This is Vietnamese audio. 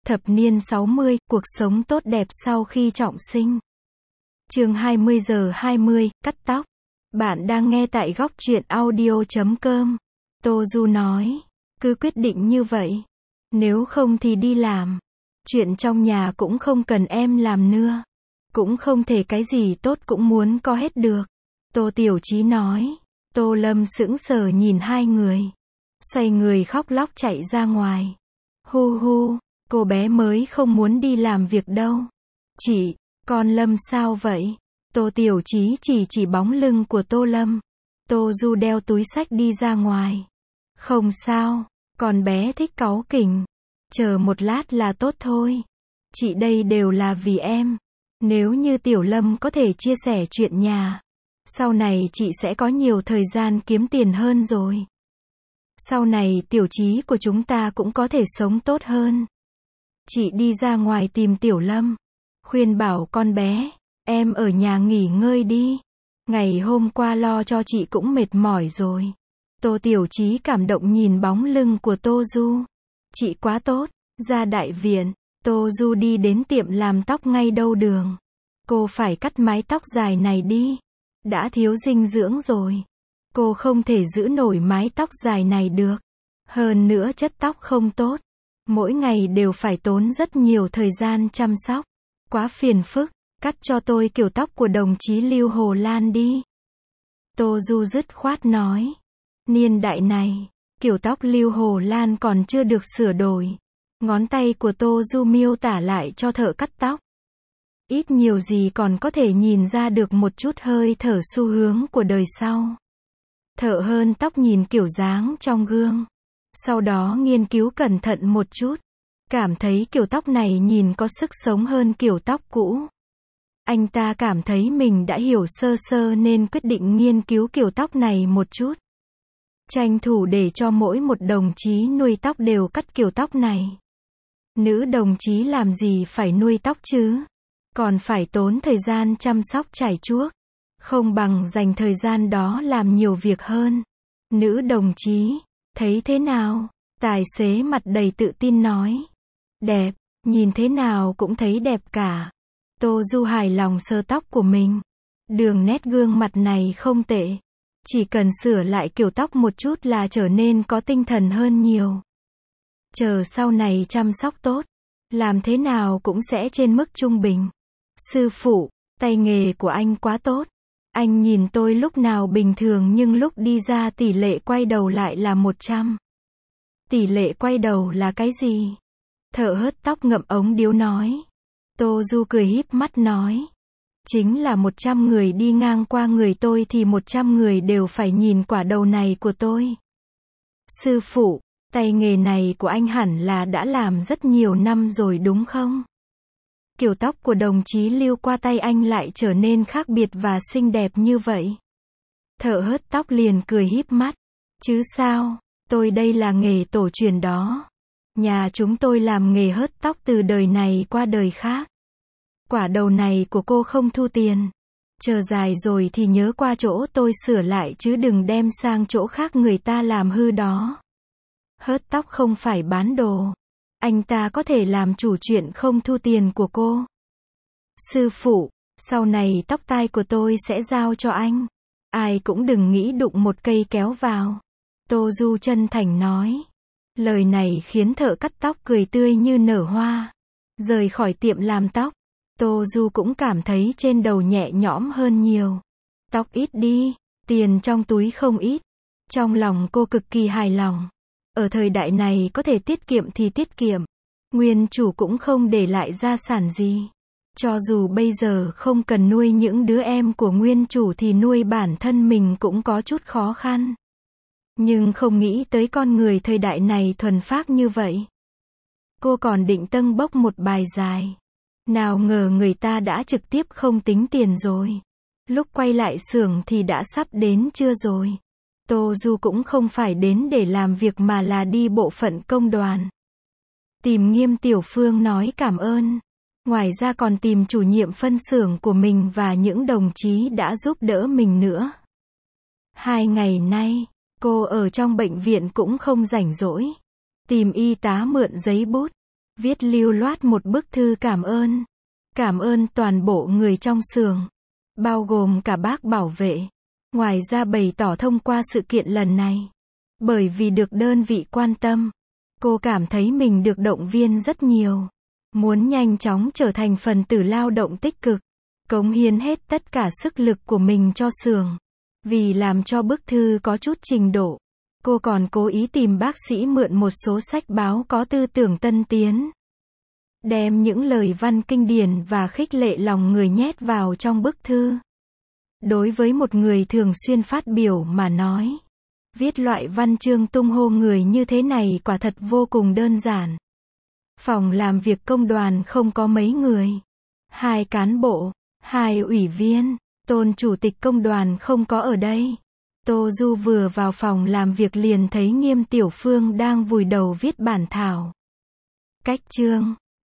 Thập niên 60, cuộc sống tốt đẹp sau khi trọng sinh. Chương 20 giờ 20, cắt tóc. Bạn đang nghe tại góc truyện audio.com. Tô Du nói, cứ quyết định như vậy. Nếu không thì đi làm. Chuyện trong nhà cũng không cần em làm nữa. Cũng không thể cái gì tốt cũng muốn có hết được. Tô Tiểu Chí nói. Tô Lâm sững sờ nhìn hai người. Xoay người khóc lóc chạy ra ngoài. Hu hu, cô bé mới không muốn đi làm việc đâu. Chị, con Lâm sao vậy? Tô Tiểu Chí chỉ bóng lưng của Tô Lâm. Tô Du đeo túi xách đi ra ngoài. Không sao, con bé thích cáu kỉnh. Chờ một lát là tốt thôi. Chị đây đều là vì em. Nếu như Tiểu Lâm có thể chia sẻ chuyện nhà, sau này chị sẽ có nhiều thời gian kiếm tiền hơn rồi. Sau này Tiểu Chí của chúng ta cũng có thể sống tốt hơn. Chị đi ra ngoài tìm Tiểu Lâm, khuyên bảo con bé, em ở nhà nghỉ ngơi đi. Ngày hôm qua lo cho chị cũng mệt mỏi rồi. Tô Tiểu Chí cảm động nhìn bóng lưng của Tô Du. Chị quá tốt. Ra đại viện, Tô Du đi đến tiệm làm tóc ngay đầu đường. Cô phải cắt mái tóc dài này đi. Đã thiếu dinh dưỡng rồi. Cô không thể giữ nổi mái tóc dài này được. Hơn nữa chất tóc không tốt. Mỗi ngày đều phải tốn rất nhiều thời gian chăm sóc. Quá phiền phức. Cắt cho tôi kiểu tóc của đồng chí Lưu Hồ Lan đi. Tô Du dứt khoát nói. Niên đại này, kiểu tóc Lưu Hồ Lan còn chưa được sửa đổi. Ngón tay của Tô Du miêu tả lại cho thợ cắt tóc. Ít nhiều gì còn có thể nhìn ra được một chút hơi thở xu hướng của đời sau. Thợ hơn tóc nhìn kiểu dáng trong gương. Sau đó nghiên cứu cẩn thận một chút. Cảm thấy kiểu tóc này nhìn có sức sống hơn kiểu tóc cũ. Anh ta cảm thấy mình đã hiểu sơ sơ nên quyết định nghiên cứu kiểu tóc này một chút. Tranh thủ để cho mỗi một đồng chí nuôi tóc đều cắt kiểu tóc này. Nữ đồng chí làm gì phải nuôi tóc chứ? Còn phải tốn thời gian chăm sóc chải chuốt. Không bằng dành thời gian đó làm nhiều việc hơn. Nữ đồng chí, thấy thế nào? Tài xế mặt đầy tự tin nói. Đẹp, nhìn thế nào cũng thấy đẹp cả. Tô Du hài lòng sơ tóc của mình. Đường nét gương mặt này không tệ. Chỉ cần sửa lại kiểu tóc một chút là trở nên có tinh thần hơn nhiều. Chờ sau này chăm sóc tốt, làm thế nào cũng sẽ trên mức trung bình. Sư phụ, tay nghề của anh quá tốt. Anh nhìn tôi lúc nào bình thường nhưng lúc đi ra tỷ lệ quay đầu lại là 100. Tỷ lệ quay đầu là cái gì? Thợ hớt tóc ngậm ống điếu nói. Tô Du cười híp mắt nói. Chính là 100 người đi ngang qua người tôi thì 100 người đều phải nhìn quả đầu này của tôi. Sư phụ, tay nghề này của anh hẳn là đã làm rất nhiều năm rồi đúng không? Kiểu tóc của đồng chí Lưu qua tay anh lại trở nên khác biệt và xinh đẹp như vậy. Thợ hớt tóc liền cười híp mắt. Chứ sao, tôi đây là nghề tổ truyền đó. Nhà chúng tôi làm nghề hớt tóc từ đời này qua đời khác. Quả đầu này của cô không thu tiền. Chờ dài rồi thì nhớ qua chỗ tôi sửa lại chứ đừng đem sang chỗ khác người ta làm hư đó. Hớt tóc không phải bán đồ. Anh ta có thể làm chủ chuyện không thu tiền của cô. Sư phụ, sau này tóc tai của tôi sẽ giao cho anh. Ai cũng đừng nghĩ đụng một cây kéo vào. Tô Du chân thành nói. Lời này khiến thợ cắt tóc cười tươi như nở hoa. Rời khỏi tiệm làm tóc, Tô Du cũng cảm thấy trên đầu nhẹ nhõm hơn nhiều. Tóc ít đi, tiền trong túi không ít. Trong lòng cô cực kỳ hài lòng. Ở thời đại này có thể tiết kiệm thì tiết kiệm. Nguyên chủ cũng không để lại gia sản gì. Cho dù bây giờ không cần nuôi những đứa em của nguyên chủ thì nuôi bản thân mình cũng có chút khó khăn. Nhưng không nghĩ tới con người thời đại này thuần phác như vậy. Cô còn định tâng bốc một bài dài. Nào ngờ người ta đã trực tiếp không tính tiền rồi. Lúc quay lại xưởng thì đã sắp đến trưa rồi. Tô Du cũng không phải đến để làm việc mà là đi bộ phận công đoàn. Tìm Nghiêm Tiểu Phương nói cảm ơn. Ngoài ra còn tìm chủ nhiệm phân xưởng của mình và những đồng chí đã giúp đỡ mình nữa. 2 ngày nay, cô ở trong bệnh viện cũng không rảnh rỗi. Tìm y tá mượn giấy bút. Viết lưu loát một bức thư cảm ơn. Cảm ơn toàn bộ người trong xưởng, bao gồm cả bác bảo vệ. Ngoài ra bày tỏ thông qua sự kiện lần này, bởi vì được đơn vị quan tâm, cô cảm thấy mình được động viên rất nhiều. Muốn nhanh chóng trở thành phần tử lao động tích cực, cống hiến hết tất cả sức lực của mình cho xưởng. Vì làm cho bức thư có chút trình độ, cô còn cố ý tìm bác sĩ mượn một số sách báo có tư tưởng tân tiến. Đem những lời văn kinh điển và khích lệ lòng người nhét vào trong bức thư. Đối với một người thường xuyên phát biểu mà nói, viết loại văn chương tung hô người như thế này quả thật vô cùng đơn giản. Phòng làm việc công đoàn không có mấy người. 2 cán bộ, 2 ủy viên, Tôn chủ tịch công đoàn không có ở đây. Tô Du vừa vào phòng làm việc liền thấy Nghiêm Tiểu Phương đang vùi đầu viết bản thảo. Cách chương